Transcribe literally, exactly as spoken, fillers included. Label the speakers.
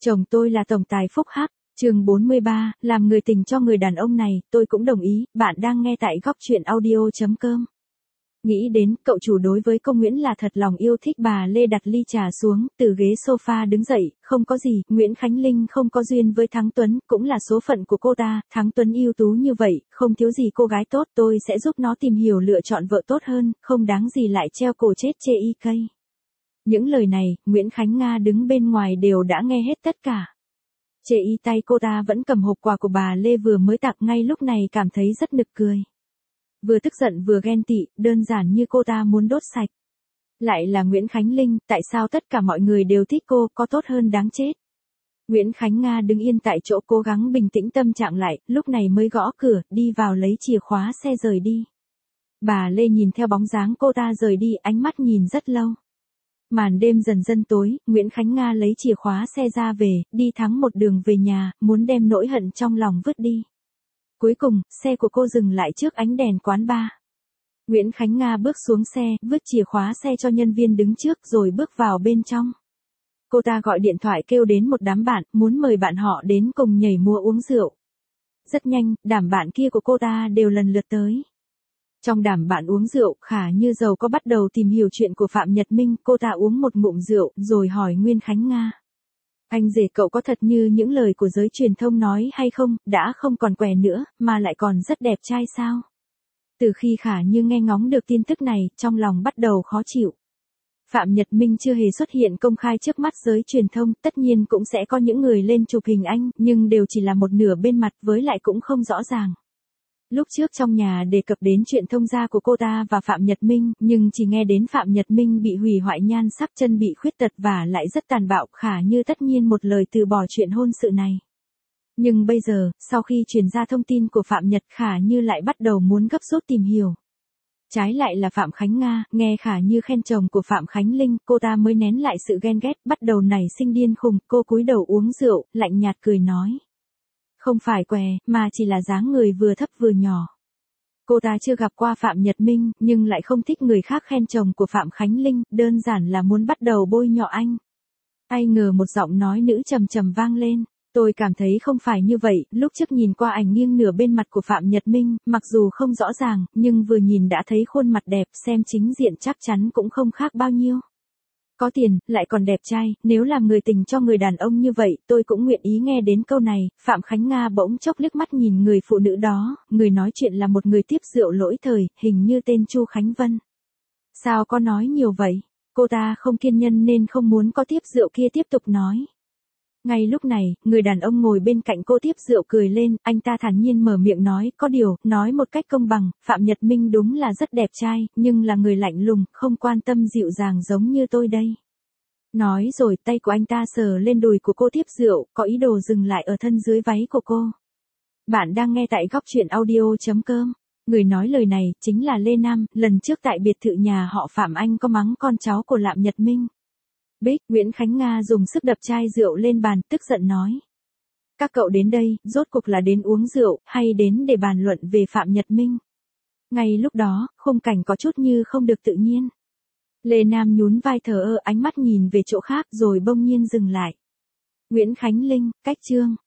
Speaker 1: Chồng tôi là tổng tài phúc hắc. Chương bốn mươi ba, làm người tình cho người đàn ông này, tôi cũng đồng ý. Bạn đang nghe tại góc truyện audio chấm com. Nghĩ đến, cậu chủ đối với cô Nguyễn là thật lòng yêu thích. Bà Lê đặt ly trà xuống, từ ghế sofa đứng dậy, không có gì, Nguyễn Khánh Linh không có duyên với Thắng Tuấn, cũng là số phận của cô ta. Thắng Tuấn ưu tú như vậy, không thiếu gì cô gái tốt, tôi sẽ giúp nó tìm hiểu lựa chọn vợ tốt hơn, không đáng gì lại treo cổ chết chê y cây. Những lời này, Nguyễn Khánh Nga đứng bên ngoài đều đã nghe hết tất cả. Chê y tay cô ta vẫn cầm hộp quà của bà Lê vừa mới tặng, ngay lúc này cảm thấy rất nực cười. Vừa tức giận vừa ghen tị, đơn giản như cô ta muốn đốt sạch. Lại là Nguyễn Khánh Linh, tại sao tất cả mọi người đều thích cô, có tốt hơn đáng chết. Nguyễn Khánh Nga đứng yên tại chỗ cố gắng bình tĩnh tâm trạng lại, lúc này mới gõ cửa, đi vào lấy chìa khóa xe rời đi. Bà Lê nhìn theo bóng dáng cô ta rời đi, ánh mắt nhìn rất lâu. Màn đêm dần dần tối, Nguyễn Khánh Nga lấy chìa khóa xe ra về, đi thẳng một đường về nhà, muốn đem nỗi hận trong lòng vứt đi. Cuối cùng, xe của cô dừng lại trước ánh đèn quán bar. Nguyễn Khánh Nga bước xuống xe, vứt chìa khóa xe cho nhân viên đứng trước rồi bước vào bên trong. Cô ta gọi điện thoại kêu đến một đám bạn, muốn mời bạn họ đến cùng nhảy múa uống rượu. Rất nhanh, đám bạn kia của cô ta đều lần lượt tới. Trong đám bạn uống rượu, Khả Như Dầu có bắt đầu tìm hiểu chuyện của Phạm Nhật Minh, cô ta uống một ngụm rượu, rồi hỏi Nguyễn Khánh Nga. Anh rể cậu có thật như những lời của giới truyền thông nói hay không, đã không còn què nữa, mà lại còn rất đẹp trai sao? Từ khi Khả Như nghe ngóng được tin tức này, trong lòng bắt đầu khó chịu. Phạm Nhật Minh chưa hề xuất hiện công khai trước mắt giới truyền thông, tất nhiên cũng sẽ có những người lên chụp hình anh, nhưng đều chỉ là một nửa bên mặt, với lại cũng không rõ ràng. Lúc trước trong nhà đề cập đến chuyện thông gia của cô ta và Phạm Nhật Minh, nhưng chỉ nghe đến Phạm Nhật Minh bị hủy hoại nhan sắc, chân bị khuyết tật và lại rất tàn bạo, Khả Như tất nhiên một lời từ bỏ chuyện hôn sự này. Nhưng bây giờ, sau khi truyền ra thông tin của Phạm Nhật, Khả Như lại bắt đầu muốn gấp rút tìm hiểu. Trái lại là Phạm Khánh Nga, nghe Khả Như khen chồng của Phạm Khánh Linh, cô ta mới nén lại sự ghen ghét, bắt đầu nảy sinh điên khùng, cô cúi đầu uống rượu, lạnh nhạt cười nói. Không phải què, mà chỉ là dáng người vừa thấp vừa nhỏ. Cô ta chưa gặp qua Phạm Nhật Minh, nhưng lại không thích người khác khen chồng của Phạm Khánh Linh, đơn giản là muốn bắt đầu bôi nhọ anh. Ai ngờ một giọng nói nữ trầm trầm vang lên. Tôi cảm thấy không phải như vậy, lúc trước nhìn qua ảnh nghiêng nửa bên mặt của Phạm Nhật Minh, mặc dù không rõ ràng, nhưng vừa nhìn đã thấy khuôn mặt đẹp, xem chính diện chắc chắn cũng không khác bao nhiêu. Có tiền, lại còn đẹp trai, nếu làm người tình cho người đàn ông như vậy, tôi cũng nguyện ý nghe đến câu này. Phạm Khánh Nga bỗng chốc liếc mắt nhìn người phụ nữ đó, người nói chuyện là một người tiếp rượu lỗi thời, hình như tên Chu Khánh Vân. Sao có nói nhiều vậy? Cô ta không kiên nhẫn nên không muốn có tiếp rượu kia tiếp tục nói. Ngay lúc này, người đàn ông ngồi bên cạnh cô tiếp rượu cười lên, anh ta thản nhiên mở miệng nói, có điều, nói một cách công bằng, Phạm Nhật Minh đúng là rất đẹp trai, nhưng là người lạnh lùng, không quan tâm dịu dàng giống như tôi đây. Nói rồi tay của anh ta sờ lên đùi của cô tiếp rượu, có ý đồ dừng lại ở thân dưới váy của cô. Bạn đang nghe tại góc truyện audio chấm com. Người nói lời này, chính là Lê Nam, lần trước tại biệt thự nhà họ Phạm anh có mắng con cháu của Phạm Nhật Minh. Bích, Nguyễn Khánh Nga dùng sức đập chai rượu lên bàn, tức giận nói. Các cậu đến đây, rốt cuộc là đến uống rượu, hay đến để bàn luận về Phạm Nhật Minh? Ngay lúc đó, khung cảnh có chút như không được tự nhiên. Lê Nam nhún vai thờ ơ, ánh mắt nhìn về chỗ khác rồi bỗng nhiên dừng lại. Nguyễn Khánh Linh, cách chương.